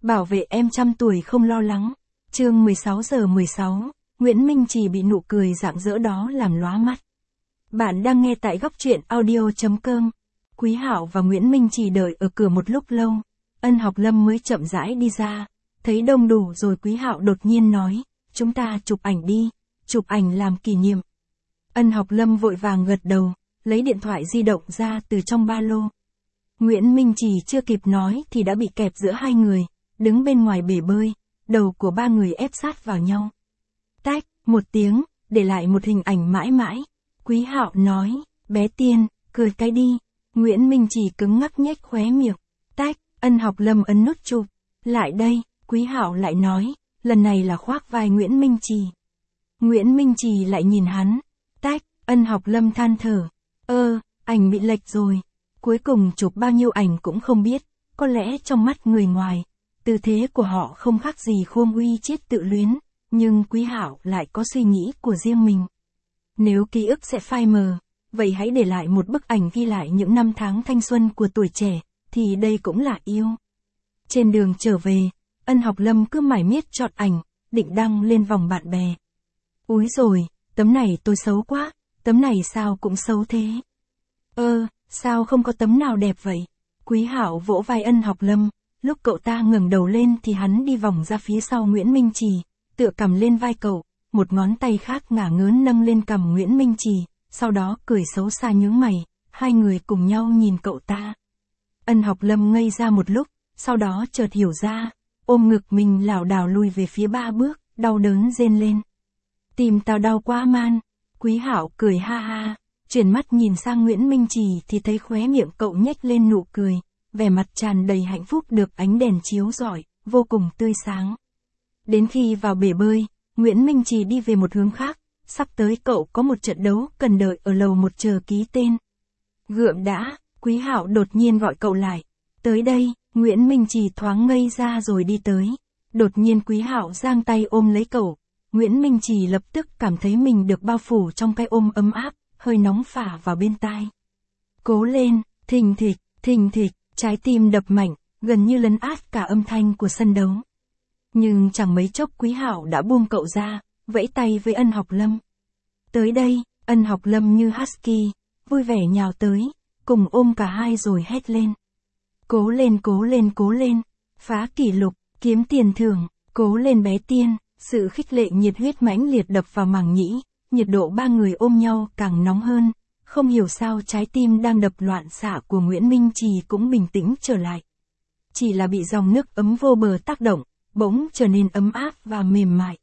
Bảo vệ em trăm tuổi không lo lắng. Chương 16:16, Nguyễn Minh Trì bị nụ cười rạng rỡ đó làm lóa mắt. Bạn đang nghe tại góc truyện audio.com. Quý Hạo và Nguyễn Minh Trì đợi ở cửa một lúc lâu. Ân Học Lâm mới chậm rãi đi ra. Thấy đông đủ rồi Quý Hạo đột nhiên nói, chúng ta chụp ảnh đi, chụp ảnh làm kỷ niệm. Ân Học Lâm vội vàng gật đầu, lấy điện thoại di động ra từ trong ba lô. Nguyễn Minh Trì chưa kịp nói thì đã bị kẹp giữa hai người, đứng bên ngoài bể bơi, đầu của ba người ép sát vào nhau. Tách, một tiếng, để lại một hình ảnh mãi mãi. Quý Hạo nói, bé Tiên, cười cái đi. Nguyễn Minh Trì cứng ngắc nhếch khóe miệng. Tách, Ân Học Lâm ấn nút chụp. Lại đây, Quý Hạo lại nói, lần này là khoác vai Nguyễn Minh Trì. Nguyễn Minh Trì lại nhìn hắn. Tách, Ân Học Lâm than thở. Ảnh bị lệch rồi. Cuối cùng chụp bao nhiêu ảnh cũng không biết, có lẽ trong mắt người ngoài, tư thế của họ không khác gì Khuông Uy Chiết tự luyến, nhưng Quý Hạo lại có suy nghĩ của riêng mình. Nếu ký ức sẽ phai mờ, vậy hãy để lại một bức ảnh ghi lại những năm tháng thanh xuân của tuổi trẻ, thì đây cũng là yêu. Trên đường trở về, Ân Học Lâm cứ mải miết chọn ảnh, định đăng lên vòng bạn bè. Úi rồi, tấm này tôi xấu quá, tấm này sao cũng xấu thế. Sao không có tấm nào đẹp vậy? Quý Hạo vỗ vai Ân Học Lâm, lúc cậu ta ngẩng đầu lên thì hắn đi vòng ra phía sau Nguyễn Minh Trì, tựa cằm lên vai cậu, một ngón tay khác ngả ngớn nâng lên cằm Nguyễn Minh Trì, sau đó cười xấu xa nhướng mày, hai người cùng nhau nhìn cậu ta. Ân Học Lâm ngây ra một lúc, sau đó chợt hiểu ra, ôm ngực mình lảo đảo lùi về phía 3 bước, đau đớn rên lên. Tim tao đau quá man. Quý Hạo cười ha ha, chuyển mắt nhìn sang Nguyễn Minh Trì thì thấy khóe miệng cậu nhếch lên nụ cười, vẻ mặt tràn đầy hạnh phúc được ánh đèn chiếu rọi, vô cùng tươi sáng. Đến khi vào bể bơi, Nguyễn Minh Trì đi về một hướng khác, sắp tới cậu có một trận đấu cần đợi ở lầu 1 chờ ký tên. Gượm đã, Quý Hạo đột nhiên gọi cậu lại. Tới đây, Nguyễn Minh Trì thoáng ngây ra rồi đi tới. Đột nhiên Quý Hạo giang tay ôm lấy cậu. Nguyễn Minh Trì lập tức cảm thấy mình được bao phủ trong cái ôm ấm áp, hơi nóng phả vào bên tai. Cố lên, thình thịch, trái tim đập mạnh, gần như lấn át cả âm thanh của sân đấu. Nhưng chẳng mấy chốc Quý Hạo đã buông cậu ra, vẫy tay với Ân Học Lâm. Tới đây, Ân Học Lâm như husky, vui vẻ nhào tới, cùng ôm cả hai rồi hét lên. Cố lên, phá kỷ lục, kiếm tiền thưởng, cố lên bé Tiên. Sự khích lệ nhiệt huyết mãnh liệt đập vào màng nhĩ, nhiệt độ ba người ôm nhau càng nóng hơn, không hiểu sao trái tim đang đập loạn xạ của Nguyễn Minh Trì cũng bình tĩnh trở lại. Chỉ là bị dòng nước ấm vô bờ tác động, bỗng trở nên ấm áp và mềm mại.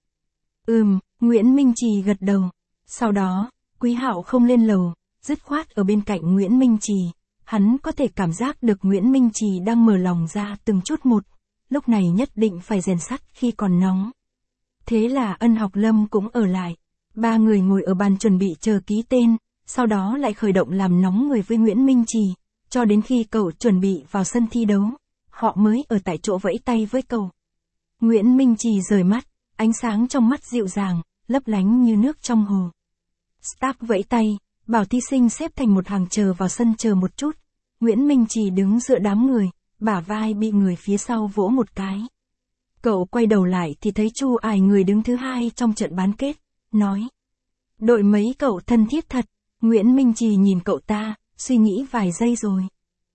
Nguyễn Minh Trì gật đầu. Sau đó, Quý Hạo không lên lầu, dứt khoát ở bên cạnh Nguyễn Minh Trì, hắn có thể cảm giác được Nguyễn Minh Trì đang mở lòng ra từng chút một, lúc này nhất định phải rèn sắt khi còn nóng. Thế là Ân Học Lâm cũng ở lại. Ba người ngồi ở bàn chuẩn bị chờ ký tên, sau đó lại khởi động làm nóng người với Nguyễn Minh Trì, cho đến khi cậu chuẩn bị vào sân thi đấu, họ mới ở tại chỗ vẫy tay với cậu. Nguyễn Minh Trì rời mắt, ánh sáng trong mắt dịu dàng, lấp lánh như nước trong hồ. Staff vẫy tay, bảo thí sinh xếp thành một hàng chờ vào sân chờ một chút. Nguyễn Minh Trì đứng giữa đám người, bả vai bị người phía sau vỗ một cái. Cậu quay đầu lại thì thấy Chu Ải người đứng thứ hai trong trận bán kết, nói. Đội mấy cậu thân thiết thật. Nguyễn Minh Trì nhìn cậu ta, suy nghĩ vài giây rồi.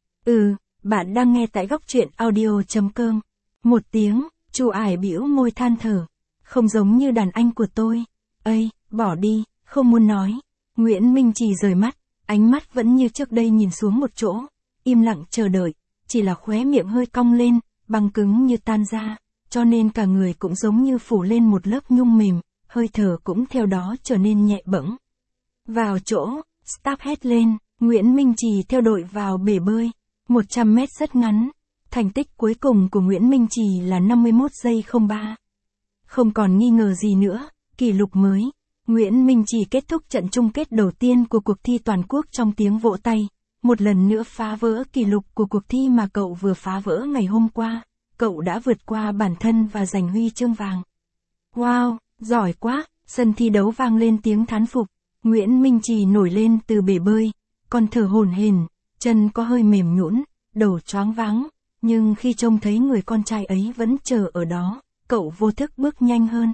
Bạn đang nghe tại góc truyện audio.com. Một tiếng, Chu Ải bĩu môi than thở. Không giống như đàn anh của tôi. Bỏ đi, không muốn nói. Nguyễn Minh Trì rời mắt, ánh mắt vẫn như trước đây nhìn xuống một chỗ, im lặng chờ đợi, chỉ là khóe miệng hơi cong lên, băng cứng như tan ra. Cho nên cả người cũng giống như phủ lên một lớp nhung mềm, hơi thở cũng theo đó trở nên nhẹ bẫng. Vào chỗ, staff hét lên, Nguyễn Minh Trì theo đội vào bể bơi, 100 mét rất ngắn. Thành tích cuối cùng của Nguyễn Minh Trì là 51 giây 03. Không còn nghi ngờ gì nữa, kỷ lục mới. Nguyễn Minh Trì kết thúc trận chung kết đầu tiên của cuộc thi toàn quốc trong tiếng vỗ tay, một lần nữa phá vỡ kỷ lục của cuộc thi mà cậu vừa phá vỡ ngày hôm qua. Cậu đã vượt qua bản thân và giành huy chương vàng. Wow, giỏi quá, sân thi đấu vang lên tiếng thán phục. Nguyễn Minh Trì nổi lên từ bể bơi, còn thở hổn hển, chân có hơi mềm nhũn, đầu choáng váng, Nhưng khi trông thấy người con trai ấy vẫn chờ ở đó, cậu vô thức bước nhanh hơn.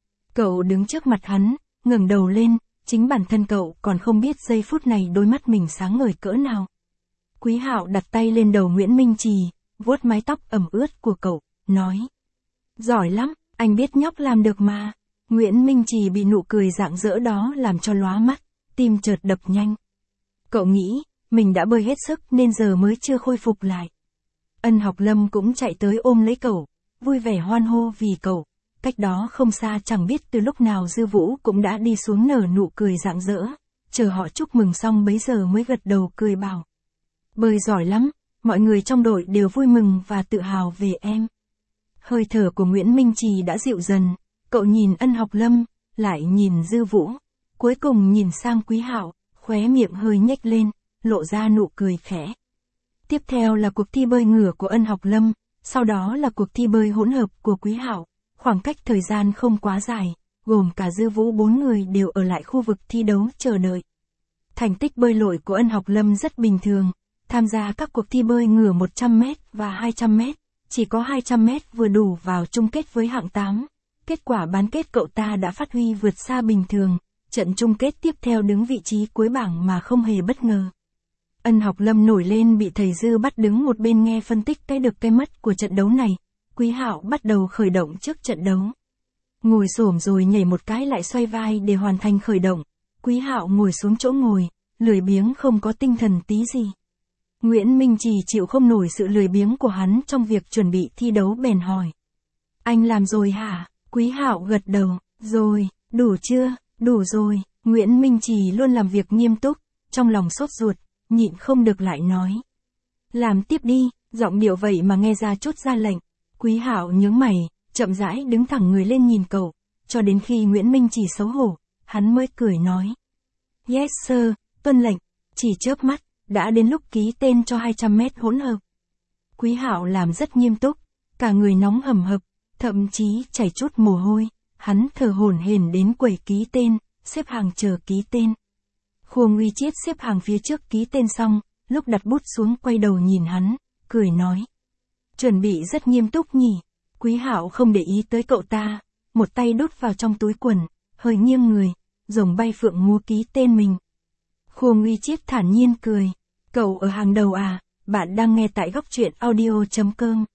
Cậu đứng trước mặt hắn, ngẩng đầu lên, chính bản thân cậu còn không biết giây phút này đôi mắt mình sáng ngời cỡ nào. Quý Hạo đặt tay lên đầu Nguyễn Minh Trì, vuốt mái tóc ẩm ướt của cậu, nói. Giỏi lắm, anh biết nhóc làm được mà. Nguyễn Minh Trì bị nụ cười rạng rỡ đó làm cho lóa mắt, tim chợt đập nhanh. Cậu nghĩ, mình đã bơi hết sức nên giờ mới chưa khôi phục lại. Ân Học Lâm cũng chạy tới ôm lấy cậu, vui vẻ hoan hô vì cậu. Cách đó không xa chẳng biết từ lúc nào Dư Vũ cũng đã đi xuống nở nụ cười rạng rỡ, chờ họ chúc mừng xong bấy giờ mới gật đầu cười bảo. Bơi giỏi lắm, mọi người trong đội đều vui mừng và tự hào về em. Hơi thở của Nguyễn Minh Trì đã dịu dần, cậu nhìn Ân Học Lâm, lại nhìn Dư Vũ, cuối cùng nhìn sang Quý Hạo, khóe miệng hơi nhếch lên, lộ ra nụ cười khẽ. Tiếp theo là cuộc thi bơi ngửa của Ân Học Lâm, sau đó là cuộc thi bơi hỗn hợp của Quý Hạo. Khoảng cách thời gian không quá dài, gồm cả Dư Vũ 4 người đều ở lại khu vực thi đấu chờ đợi. Thành tích bơi lội của Ân Học Lâm rất bình thường, tham gia các cuộc thi bơi ngửa 100m và 200m, chỉ có 200m vừa đủ vào chung kết với hạng 8. Kết quả bán kết cậu ta đã phát huy vượt xa bình thường, trận chung kết tiếp theo đứng vị trí cuối bảng mà không hề bất ngờ. Ân Học Lâm nổi lên bị thầy Dư bắt đứng một bên nghe phân tích cái được cái mất của trận đấu này. Quý Hạo bắt đầu khởi động trước trận đấu. Ngồi xổm rồi nhảy một cái lại xoay vai để hoàn thành khởi động. Quý Hạo ngồi xuống chỗ ngồi, lười biếng không có tinh thần tí gì. Nguyễn Minh Trì chịu không nổi sự lười biếng của hắn trong việc chuẩn bị thi đấu bèn hỏi. Anh làm rồi hả? Quý Hạo gật đầu. Rồi, đủ chưa? Đủ rồi. Nguyễn Minh Trì luôn làm việc nghiêm túc, trong lòng sốt ruột, nhịn không được lại nói. Làm tiếp đi, giọng điệu vậy mà nghe ra chút ra lệnh. Quý Hạo nhướng mày, chậm rãi đứng thẳng người lên nhìn cậu, cho đến khi Nguyễn Minh Trì xấu hổ, hắn mới cười nói. Yes sir, tuân lệnh, chỉ chớp mắt, đã đến lúc ký tên cho 200m hỗn hợp. Quý Hạo làm rất nghiêm túc, cả người nóng hầm hập, thậm chí chảy chút mồ hôi, hắn thở hổn hển đến quầy ký tên, xếp hàng chờ ký tên. Khuông Uy Chiết xếp hàng phía trước ký tên xong, lúc đặt bút xuống quay đầu nhìn hắn, cười nói. Chuẩn bị rất nghiêm túc nhỉ. Quý Hạo không để ý tới cậu ta, một tay đút vào trong túi quần, hơi nghiêng người, rồng bay phượng múa ký tên mình. Khuông Uy Chiết thản nhiên cười. Cậu ở hàng đầu à, bạn đang nghe tại góc truyện audio.com.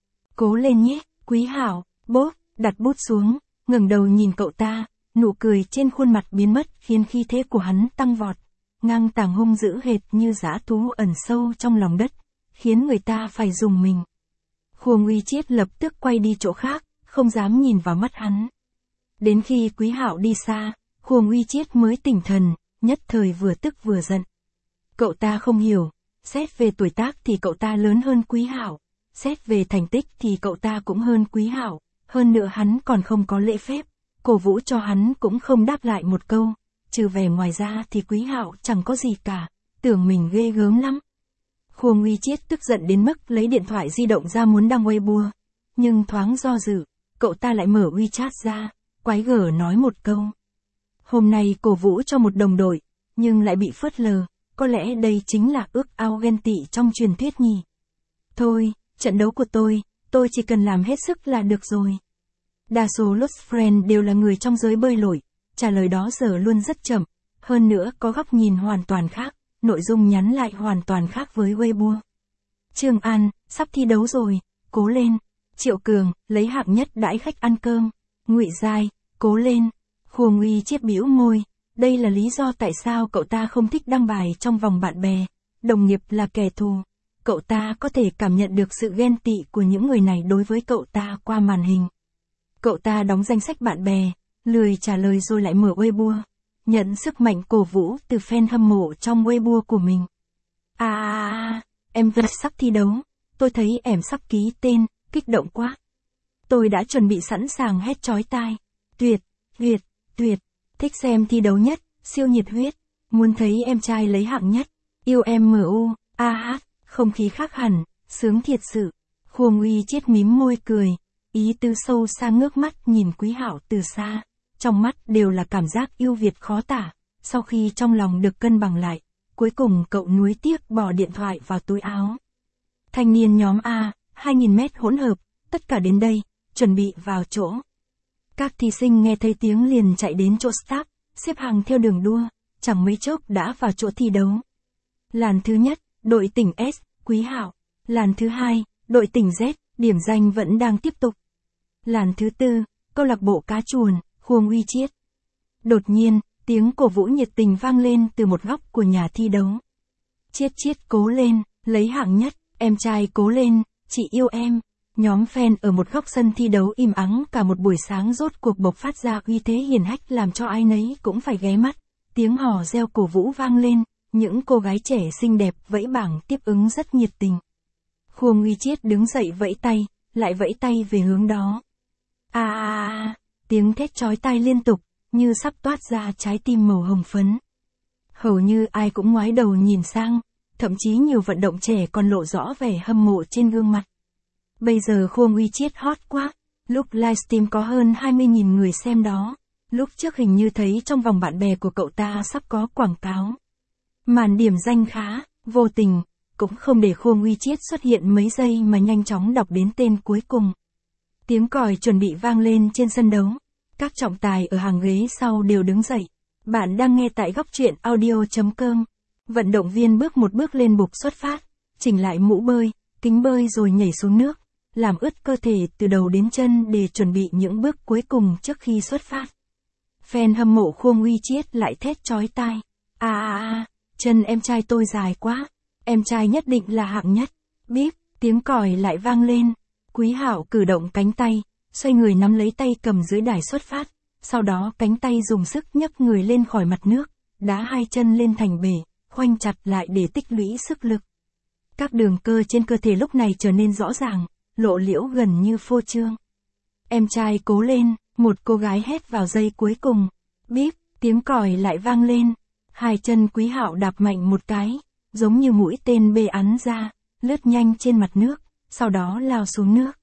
Cố lên nhé, Quý Hạo. Bốp, đặt bút xuống, ngẩng đầu nhìn cậu ta, nụ cười trên khuôn mặt biến mất khiến khí thế của hắn tăng vọt, ngang tàng hung dữ hệt như dã thú ẩn sâu trong lòng đất, khiến người ta phải rùng mình. Khuông Uy Chiết lập tức quay đi chỗ khác, không dám nhìn vào mắt hắn. Đến khi Quý Hạo đi xa, Khuông Uy Chiết mới tỉnh thần, nhất thời vừa tức vừa giận. Cậu ta không hiểu, xét về tuổi tác thì cậu ta lớn hơn Quý Hạo, xét về thành tích thì cậu ta cũng hơn Quý Hạo, hơn nữa hắn còn không có lễ phép, cổ vũ cho hắn cũng không đáp lại một câu, trừ vẻ ngoài ra thì Quý Hạo chẳng có gì cả, tưởng mình ghê gớm lắm. Khuông Uy Chiết tức giận đến mức lấy điện thoại di động ra muốn đăng Weibo, nhưng thoáng do dự, cậu ta lại mở WeChat ra, quái gở nói một câu. Hôm nay cổ vũ cho một đồng đội, nhưng lại bị phớt lờ, có lẽ đây chính là ước ao ghen tị trong truyền thuyết nhỉ. Thôi, trận đấu của tôi chỉ cần làm hết sức là được rồi. Đa số Lost Friend đều là người trong giới bơi lội, trả lời đó giờ luôn rất chậm, hơn nữa có góc nhìn hoàn toàn khác, nội dung nhắn lại hoàn toàn khác với Weibo. Trương An, sắp thi đấu rồi, cố lên. Triệu Cường, lấy hạng nhất đãi khách ăn cơm. Ngụy Giai, cố lên. Khuông Uy Chiết bĩu môi, đây là lý do tại sao cậu ta không thích đăng bài trong vòng bạn bè, đồng nghiệp là kẻ thù. Cậu ta có thể cảm nhận được sự ghen tị của những người này đối với cậu ta qua màn hình. Cậu ta đóng danh sách bạn bè, lười trả lời rồi lại mở Weibo, nhận sức mạnh cổ vũ từ fan hâm mộ trong Weibo của mình. Em vừa sắp thi đấu, tôi thấy em sắp ký tên, kích động quá. Tôi đã chuẩn bị sẵn sàng hét chói tai. Tuyệt, thích xem thi đấu nhất, siêu nhiệt huyết, muốn thấy em trai lấy hạng nhất, yêu em MU, không khí khác hẳn, sướng thiệt sự. Khuông Uy Chiết mím môi cười, ý tứ sâu xa ngước mắt nhìn Quý Hạo từ xa, trong mắt đều là cảm giác yêu Việt khó tả. Sau khi trong lòng được cân bằng lại, cuối cùng cậu nuối tiếc bỏ điện thoại vào túi áo. Thanh niên nhóm A, 2.000 mét hỗn hợp, tất cả đến đây, chuẩn bị vào chỗ. Các thí sinh nghe thấy tiếng liền chạy đến chỗ start, xếp hàng theo đường đua, chẳng mấy chốc đã vào chỗ thi đấu. Làn thứ nhất, đội tỉnh S, Quý Hạo. Làn thứ hai, đội tỉnh Z, điểm danh vẫn đang tiếp tục. Làn thứ tư, câu lạc bộ cá chuồn, Khuông Uy Chiết. Đột nhiên, tiếng cổ vũ nhiệt tình vang lên từ một góc của nhà thi đấu. Chiết Chiết cố lên, lấy hạng nhất, em trai cố lên, chị yêu em. Nhóm fan ở một góc sân thi đấu im ắng cả một buổi sáng rốt cuộc bộc phát ra uy thế hiển hách làm cho ai nấy cũng phải ghé mắt. Tiếng hò reo cổ vũ vang lên, những cô gái trẻ xinh đẹp vẫy bảng tiếp ứng rất nhiệt tình. Khuông Uy Chiết đứng dậy vẫy tay, lại vẫy tay về hướng đó. Tiếng thét chói tai liên tục, như sắp toát ra trái tim màu hồng phấn. Hầu như ai cũng ngoái đầu nhìn sang, thậm chí nhiều vận động trẻ còn lộ rõ vẻ hâm mộ trên gương mặt. Bây giờ Khuông Uy Chiết hot quá, lúc livestream có hơn 20.000 người xem đó, lúc trước hình như thấy trong vòng bạn bè của cậu ta sắp có quảng cáo. Màn điểm danh khá, vô tình, cũng không để Khuông Uy Chiết xuất hiện mấy giây mà nhanh chóng đọc đến tên cuối cùng. Tiếng còi chuẩn bị vang lên trên sân đấu, các trọng tài ở hàng ghế sau đều đứng dậy. Bạn đang nghe tại góc truyện audio.com. Vận động viên bước một bước lên bục xuất phát, chỉnh lại mũ bơi, kính bơi rồi nhảy xuống nước, làm ướt cơ thể từ đầu đến chân để chuẩn bị những bước cuối cùng trước khi xuất phát. Fan hâm mộ Khuông Uy Chiết lại thét chói tai. Chân em trai tôi dài quá, em trai nhất định là hạng nhất. Bíp, tiếng còi lại vang lên. Quý Hạo cử động cánh tay, xoay người nắm lấy tay cầm dưới đài xuất phát, sau đó cánh tay dùng sức nhấc người lên khỏi mặt nước, đá hai chân lên thành bể, khoanh chặt lại để tích lũy sức lực. Các đường cơ trên cơ thể lúc này trở nên rõ ràng, lộ liễu gần như phô trương. Em trai cố lên, một cô gái hét vào giây cuối cùng. Bíp, tiếng còi lại vang lên. Hai chân Quý Hạo đạp mạnh một cái, giống như mũi tên bê ắn ra, lướt nhanh trên mặt nước, sau đó lao xuống nước.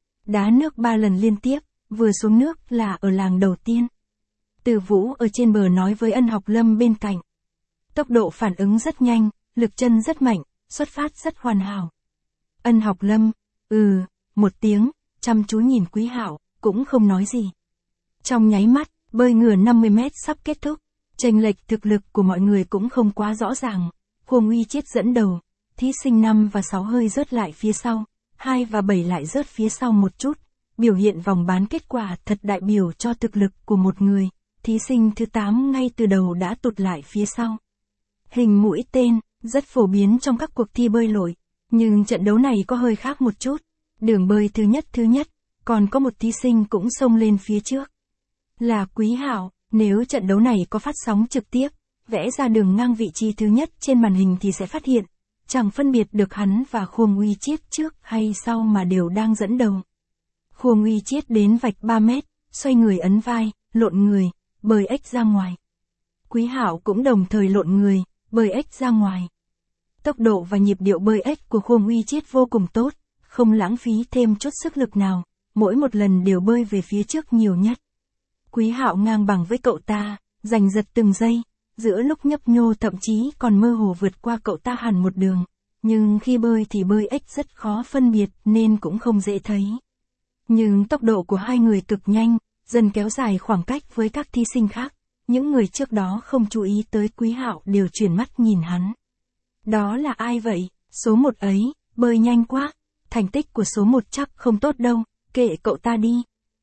Đá nước 3 lần liên tiếp, vừa xuống nước là ở làng đầu tiên. Từ Vũ ở trên bờ nói với Ân Học Lâm bên cạnh. Tốc độ phản ứng rất nhanh, lực chân rất mạnh, xuất phát rất hoàn hảo. Ân Học Lâm, một tiếng, chăm chú nhìn Quý Hạo, cũng không nói gì. Trong nháy mắt, bơi ngửa 50 mét sắp kết thúc, chênh lệch thực lực của mọi người cũng không quá rõ ràng. Khuông Uy Chiết dẫn đầu, thí sinh 5 và 6 hơi rớt lại phía sau, 2 và 7 lại rớt phía sau một chút. Biểu hiện vòng bán kết quả thật đại biểu cho thực lực của một người, thí sinh thứ 8 ngay từ đầu đã tụt lại phía sau. Hình mũi tên, rất phổ biến trong các cuộc thi bơi lội, nhưng trận đấu này có hơi khác một chút. Đường bơi thứ nhất, còn có một thí sinh cũng xông lên phía trước. Là Quý Hạo, nếu trận đấu này có phát sóng trực tiếp, vẽ ra đường ngang vị trí thứ nhất trên màn hình thì sẽ phát hiện, chẳng phân biệt được hắn và Khuông Uy Chiết trước hay sau mà đều đang dẫn đầu. Khuông Uy Chiết đến vạch 3 mét, xoay người ấn vai, lộn người, bơi ếch ra ngoài. Quý Hạo cũng đồng thời lộn người, bơi ếch ra ngoài. Tốc độ và nhịp điệu bơi ếch của Khuông Uy Chiết vô cùng tốt, không lãng phí thêm chút sức lực nào, mỗi một lần đều bơi về phía trước nhiều nhất. Quý Hạo ngang bằng với cậu ta, giành giật từng giây, giữa lúc nhấp nhô thậm chí còn mơ hồ vượt qua cậu ta hẳn một đường, nhưng khi bơi thì bơi ếch rất khó phân biệt nên cũng không dễ thấy. Nhưng tốc độ của hai người cực nhanh, dần kéo dài khoảng cách với các thí sinh khác, những người trước đó không chú ý tới Quý Hạo đều chuyển mắt nhìn hắn. Đó là ai vậy? Số 1 ấy, bơi nhanh quá, thành tích của số 1 chắc không tốt đâu, kệ cậu ta đi.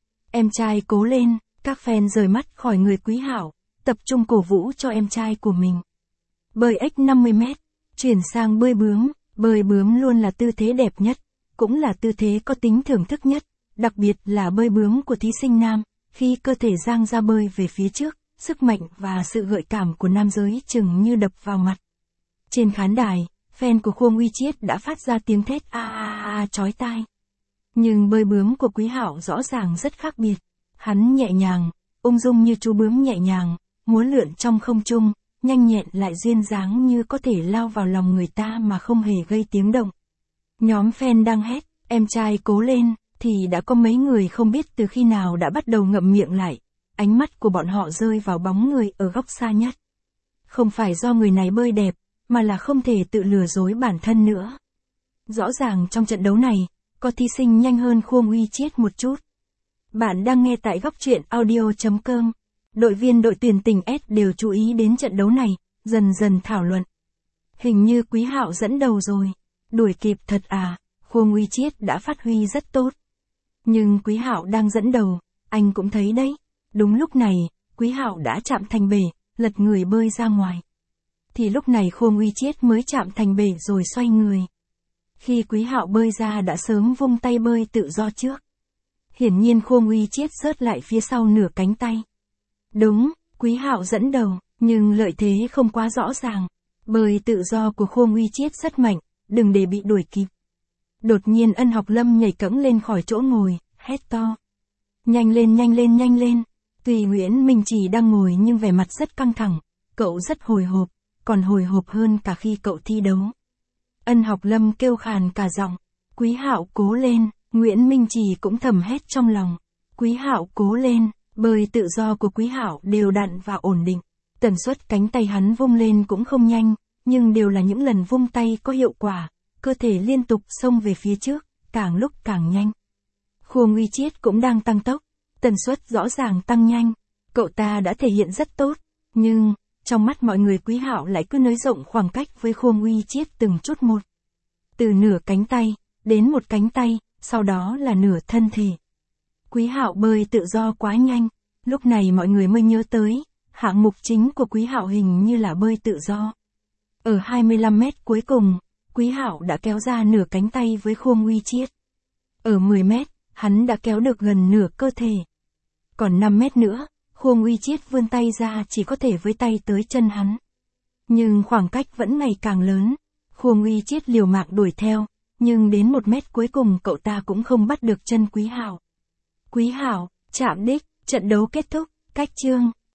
Em trai cố lên, các fan rời mắt khỏi người Quý Hạo, tập trung cổ vũ cho em trai của mình. Bơi ếch 50 mét, chuyển sang bơi bướm luôn là tư thế đẹp nhất, cũng là tư thế có tính thưởng thức nhất, đặc biệt là bơi bướm của thí sinh nam, khi cơ thể dang ra bơi về phía trước, sức mạnh và sự gợi cảm của nam giới chừng như đập vào mặt. Trên khán đài, fan của Khuông Uy Chiết đã phát ra tiếng thét chói tai. Nhưng bơi bướm của Quý Hạo rõ ràng rất khác biệt. Hắn nhẹ nhàng, ung dung như chú bướm nhẹ nhàng, múa lượn trong không trung, nhanh nhẹn lại duyên dáng như có thể lao vào lòng người ta mà không hề gây tiếng động. Nhóm fan đang hét, em trai cố lên, thì đã có mấy người không biết từ khi nào đã bắt đầu ngậm miệng lại, ánh mắt của bọn họ rơi vào bóng người ở góc xa nhất. Không phải do người này bơi đẹp, mà là không thể tự lừa dối bản thân nữa. Rõ ràng trong trận đấu này, có thí sinh nhanh hơn Khuông Uy Chiết một chút. Bạn đang nghe tại góc truyện audio.com. Đội viên đội tuyển tỉnh S đều chú ý đến trận đấu này, dần dần thảo luận. Hình như Quý Hạo dẫn đầu rồi. Đuổi kịp thật à, Khuông Uy Chiết đã phát huy rất tốt. Nhưng Quý Hạo đang dẫn đầu, anh cũng thấy đấy. Đúng lúc này, Quý Hạo đã chạm thành bể, lật người bơi ra ngoài. Thì lúc này Khuông Uy Chiết mới chạm thành bể rồi xoay người. Khi Quý Hạo bơi ra đã sớm vung tay bơi tự do trước. Hiển nhiên Khuông Uy Chiết sớt lại phía sau nửa cánh tay. Đúng, Quý Hạo dẫn đầu, nhưng lợi thế không quá rõ ràng. Bơi tự do của Khuông Uy Chiết rất mạnh, đừng để bị đuổi kịp. Đột nhiên Ân Học Lâm nhảy cẫng lên khỏi chỗ ngồi, hét to. Nhanh lên nhanh lên nhanh lên. Tuy Nguyễn Minh Trì đang ngồi nhưng vẻ mặt rất căng thẳng, cậu rất hồi hộp, còn hồi hộp hơn cả khi cậu thi đấu. Ân Học Lâm kêu khàn cả giọng, Quý Hạo cố lên, Nguyễn Minh Trì cũng thầm hét trong lòng. Quý Hạo cố lên, bơi tự do của Quý Hạo đều đặn và ổn định. Tần suất cánh tay hắn vung lên cũng không nhanh, nhưng đều là những lần vung tay có hiệu quả, cơ thể liên tục xông về phía trước, càng lúc càng nhanh. Khuông Uy Chiết cũng đang tăng tốc, tần suất rõ ràng tăng nhanh, cậu ta đã thể hiện rất tốt, nhưng, trong mắt mọi người Quý Hạo lại cứ nới rộng khoảng cách với Khuông Uy Chiết từng chút một. Từ nửa cánh tay, đến một cánh tay, sau đó là nửa thân thể. Quý Hạo bơi tự do quá nhanh, lúc này mọi người mới nhớ tới, hạng mục chính của Quý Hạo hình như là bơi tự do. Ở 25 mét cuối cùng, Quý Hạo đã kéo ra nửa cánh tay với Khuông Uy Chiết. Ở 10 mét, hắn đã kéo được gần nửa cơ thể. Còn 5 mét nữa, Khuông Uy Chiết vươn tay ra chỉ có thể với tay tới chân hắn. Nhưng khoảng cách vẫn ngày càng lớn, Khuông Uy Chiết liều mạng đuổi theo, nhưng đến 1 mét cuối cùng cậu ta cũng không bắt được chân Quý Hạo. Quý Hạo, chạm đích, trận đấu kết thúc, cách chương.